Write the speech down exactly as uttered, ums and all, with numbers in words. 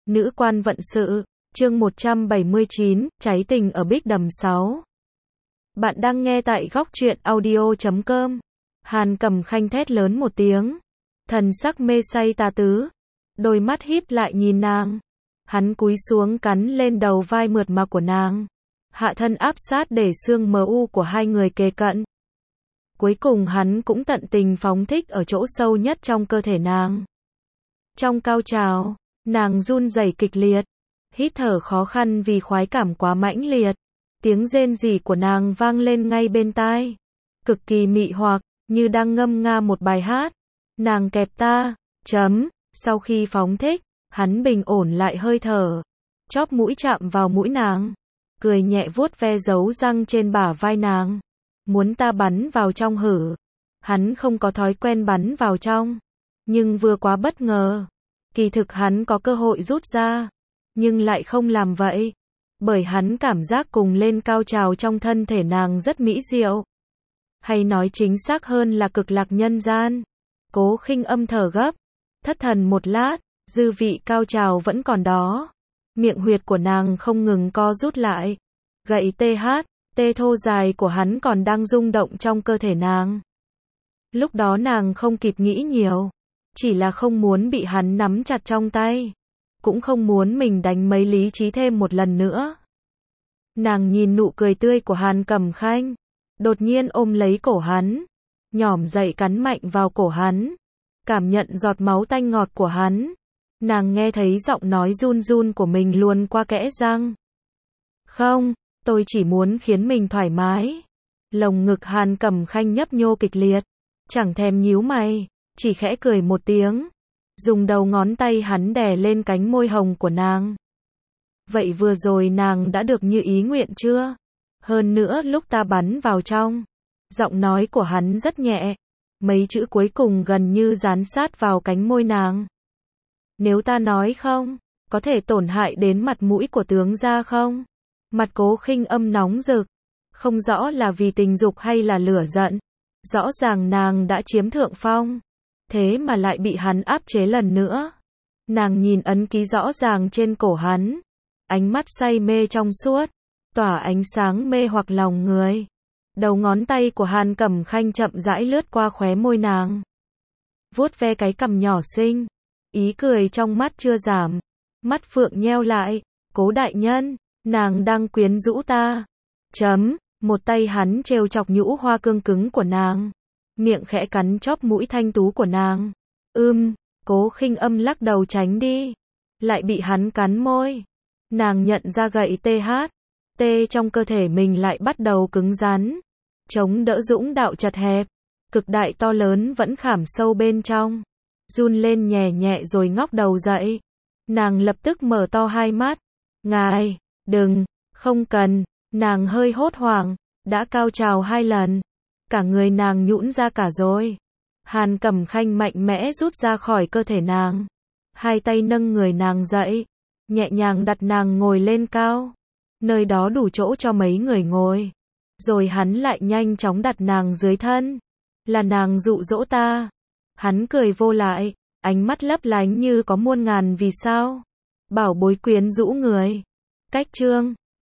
Nữ quan vận sự, chương một trăm bảy mươi chín, cháy tình ở Bích Đầm sáu. Bạn đang nghe tại góc truyện audio chấm com. Hàn Cẩm Khanh thét lớn một tiếng, thần sắc mê say tà tứ, đôi mắt híp lại nhìn nàng. Hắn cúi xuống cắn lên đầu vai mượt mà của nàng, hạ thân áp sát để xương mờ u của hai người kề cận. Cuối cùng hắn cũng tận tình phóng thích ở chỗ sâu nhất trong cơ thể nàng. Trong cao trào, nàng run rẩy kịch liệt, hít thở khó khăn vì khoái cảm quá mãnh liệt. Tiếng rên rỉ của nàng vang lên ngay bên tai, cực kỳ mị hoặc, như đang ngâm nga một bài hát. Nàng kẹp ta, chấm, sau khi phóng thích, hắn bình ổn lại hơi thở, chóp mũi chạm vào mũi nàng, cười nhẹ vuốt ve dấu răng trên bả vai nàng. Muốn ta bắn vào trong hử? Hắn không có thói quen bắn vào trong, nhưng vừa quá bất ngờ. Kỳ thực hắn có cơ hội rút ra, nhưng lại không làm vậy, bởi hắn cảm giác cùng lên cao trào trong thân thể nàng rất mỹ diệu. Hay nói chính xác hơn là cực lạc nhân gian. Cố Khinh Âm thở gấp, thất thần một lát, dư vị cao trào vẫn còn đó. Miệng huyệt của nàng không ngừng co rút lại. Gậy tê hát, tê thô dài của hắn còn đang rung động trong cơ thể nàng. Lúc đó nàng không kịp nghĩ nhiều, chỉ là không muốn bị hắn nắm chặt trong tay, cũng không muốn mình đánh mấy lý trí thêm một lần nữa. Nàng nhìn nụ cười tươi của Hàn Cẩm Khanh, đột nhiên ôm lấy cổ hắn, nhỏm dậy cắn mạnh vào cổ hắn, cảm nhận giọt máu tanh ngọt của hắn. Nàng nghe thấy giọng nói run run của mình luồn qua kẽ răng. Không, tôi chỉ muốn khiến mình thoải mái. Lồng ngực Hàn Cẩm Khanh nhấp nhô kịch liệt, chẳng thèm nhíu mày, chỉ khẽ cười một tiếng, dùng đầu ngón tay hắn đè lên cánh môi hồng của nàng. Vậy vừa rồi nàng đã được như ý nguyện chưa? Hơn nữa lúc ta bắn vào trong, giọng nói của hắn rất nhẹ, mấy chữ cuối cùng gần như dán sát vào cánh môi nàng. Nếu ta nói không, có thể tổn hại đến mặt mũi của tướng gia không? Mặt Cố Khinh Âm nóng rực, không rõ là vì tình dục hay là lửa giận. Rõ ràng nàng đã chiếm thượng phong, thế mà lại bị hắn áp chế lần nữa. Nàng nhìn ấn ký rõ ràng trên cổ hắn, ánh mắt say mê trong suốt, tỏa ánh sáng mê hoặc lòng người. Đầu ngón tay của Hàn Cẩm Khanh chậm rãi lướt qua khóe môi nàng, vuốt ve cái cằm nhỏ xinh, ý cười trong mắt chưa giảm, mắt phượng nheo lại. Cố đại nhân, nàng đang quyến rũ ta. Chấm, một tay hắn trêu chọc nhũ hoa cương cứng của nàng, miệng khẽ cắn chóp mũi thanh tú của nàng. Ưm, Cố Khinh Âm lắc đầu tránh đi, lại bị hắn cắn môi. Nàng nhận ra gậy tê hát, tê trong cơ thể mình lại bắt đầu cứng rắn, chống đỡ dũng đạo chật hẹp, cực đại to lớn vẫn khảm sâu bên trong, run lên nhẹ nhẹ rồi ngóc đầu dậy. Nàng lập tức mở to hai mắt. Ngài, đừng, không cần. Nàng hơi hốt hoảng, đã cao trào hai lần, cả người nàng nhũn ra cả rồi. Hàn Cẩm Khanh mạnh mẽ rút ra khỏi cơ thể nàng, hai tay nâng người nàng dậy, nhẹ nhàng đặt nàng ngồi lên cao, nơi đó đủ chỗ cho mấy người ngồi. Rồi hắn lại nhanh chóng đặt nàng dưới thân. Là nàng dụ dỗ ta. Hắn cười vô lại, ánh mắt lấp lánh như có muôn ngàn vì sao. Bảo bối quyến rũ người. Cách chương